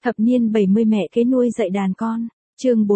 Thập niên 70 mẹ kế nuôi dạy đàn con. Chương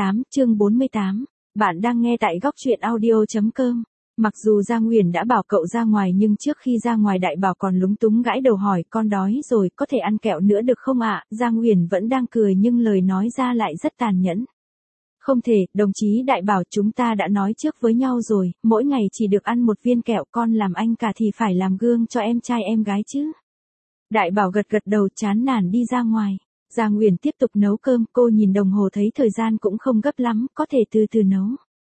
48. Bạn đang nghe tại góc truyện audio.com. Mặc dù Giang Uyển đã bảo cậu ra ngoài nhưng trước khi ra ngoài Đại Bảo còn lúng túng gãi đầu hỏi con đói rồi có thể ăn kẹo nữa được không ạ? Giang Uyển vẫn đang cười nhưng lời nói ra lại rất tàn nhẫn. Không thể, đồng chí Đại Bảo, chúng ta đã nói trước với nhau rồi, mỗi ngày chỉ được ăn một viên kẹo, con làm anh cả thì phải làm gương cho em trai em gái chứ. Đại Bảo gật đầu chán nản đi ra ngoài. Giang Uyển tiếp tục nấu cơm, cô nhìn đồng hồ thấy thời gian cũng không gấp lắm, có thể từ từ nấu.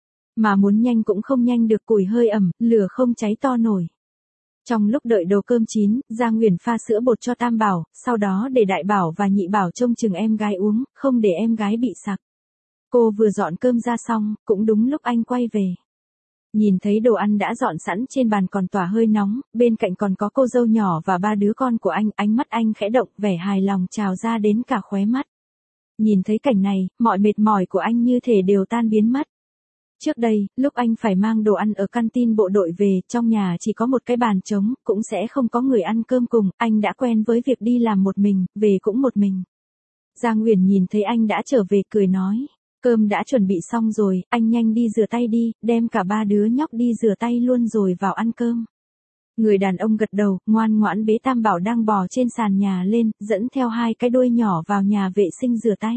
Mà muốn nhanh cũng không nhanh được, củi hơi ẩm, lửa không cháy to nổi. Trong lúc đợi đồ cơm chín, Giang Uyển pha sữa bột cho Tam Bảo, sau đó để Đại Bảo và Nhị Bảo trông chừng em gái uống, không để em gái bị sặc. Cô vừa dọn cơm ra xong, cũng đúng lúc anh quay về. Nhìn thấy đồ ăn đã dọn sẵn trên bàn còn tỏa hơi nóng, bên cạnh còn có cô dâu nhỏ và 3 đứa con của anh, ánh mắt anh khẽ động, vẻ hài lòng trào ra đến cả khóe mắt. Nhìn thấy cảnh này, mọi mệt mỏi của anh như thể đều tan biến mất. Trước đây, lúc anh phải mang đồ ăn ở canteen bộ đội về, trong nhà chỉ có một cái bàn trống, cũng sẽ không có người ăn cơm cùng, anh đã quen với việc đi làm một mình, về cũng một mình. Giang Uyển nhìn thấy anh đã trở về cười nói. Cơm đã chuẩn bị xong rồi, anh nhanh đi rửa tay đi, đem cả 3 đứa nhóc đi rửa tay luôn rồi vào ăn cơm. Người đàn ông gật đầu, ngoan ngoãn bế Tam Bảo đang bò trên sàn nhà lên, dẫn theo 2 cái đuôi nhỏ vào nhà vệ sinh rửa tay.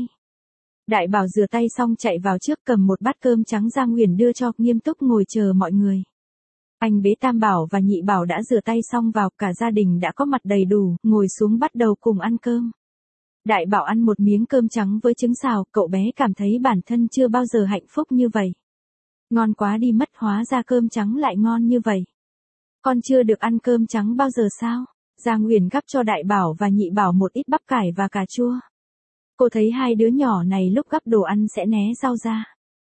Đại Bảo rửa tay xong chạy vào trước cầm một bát cơm trắng Giang Uyển đưa cho, nghiêm túc ngồi chờ mọi người. Anh bế Tam Bảo và Nhị Bảo đã rửa tay xong vào, cả gia đình đã có mặt đầy đủ, ngồi xuống bắt đầu cùng ăn cơm. Đại Bảo ăn một miếng cơm trắng với trứng xào, cậu bé cảm thấy bản thân chưa bao giờ hạnh phúc như vậy. Ngon quá đi mất, hóa ra cơm trắng lại ngon như vậy. Con chưa được ăn cơm trắng bao giờ sao? Giang Uyển gắp cho Đại Bảo và Nhị Bảo một ít bắp cải và cà chua. Cô thấy 2 đứa nhỏ này lúc gắp đồ ăn sẽ né rau ra.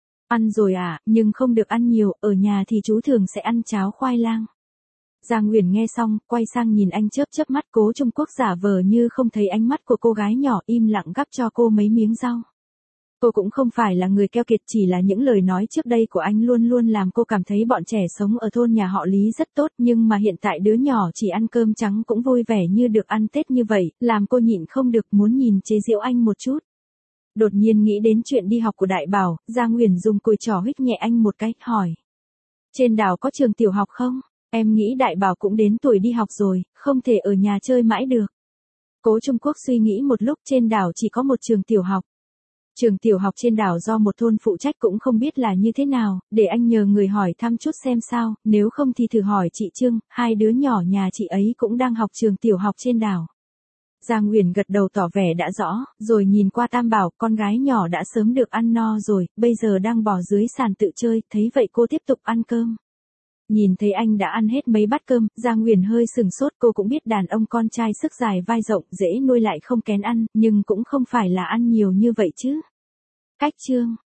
Ăn rồi à, nhưng không được ăn nhiều, ở nhà thì chú thường sẽ ăn cháo khoai lang. Giang Uyển nghe xong, quay sang nhìn anh chớp mắt, Cố Trung Quốc giả vờ như không thấy ánh mắt của cô gái nhỏ, im lặng gắp cho cô mấy miếng rau. Cô cũng không phải là người keo kiệt, chỉ là những lời nói trước đây của anh luôn luôn làm cô cảm thấy bọn trẻ sống ở thôn nhà họ Lý rất tốt, nhưng mà hiện tại đứa nhỏ chỉ ăn cơm trắng cũng vui vẻ như được ăn Tết như vậy, làm cô nhịn không được muốn nhìn chế giễu anh một chút. Đột nhiên nghĩ đến chuyện đi học của Đại Bảo, Giang Uyển dùng cùi trỏ huých nhẹ anh một cái, hỏi. Trên đảo có trường tiểu học không? Em nghĩ Đại Bảo cũng đến tuổi đi học rồi, không thể ở nhà chơi mãi được. Cố Trung Quốc suy nghĩ một lúc, trên đảo chỉ có một trường tiểu học. Trường tiểu học trên đảo do một thôn phụ trách, cũng không biết là như thế nào, để anh nhờ người hỏi thăm chút xem sao, nếu không thì thử hỏi chị Trương, 2 đứa nhỏ nhà chị ấy cũng đang học trường tiểu học trên đảo. Giang Uyển gật đầu tỏ vẻ đã rõ, rồi nhìn qua Tam Bảo, con gái nhỏ đã sớm được ăn no rồi, bây giờ đang bò dưới sàn tự chơi, thấy vậy cô tiếp tục ăn cơm. Nhìn thấy anh đã ăn hết mấy bát cơm, Giang Uyển hơi sừng sốt, cô cũng biết đàn ông con trai sức dài vai rộng, dễ nuôi lại không kén ăn, nhưng cũng không phải là ăn nhiều như vậy chứ. Cách chương